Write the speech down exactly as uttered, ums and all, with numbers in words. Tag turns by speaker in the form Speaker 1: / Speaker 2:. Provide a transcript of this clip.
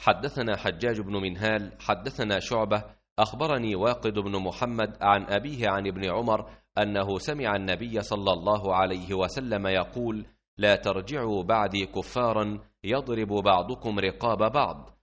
Speaker 1: حدثنا حجاج بن منهال حدثنا شعبة أخبرني واقد بن محمد عن أبيه عن ابن عمر أنه سمع النبي صلى الله عليه وسلم يقول: لا ترجعوا بعدي كفارا يضرب بعضكم رقاب بعض.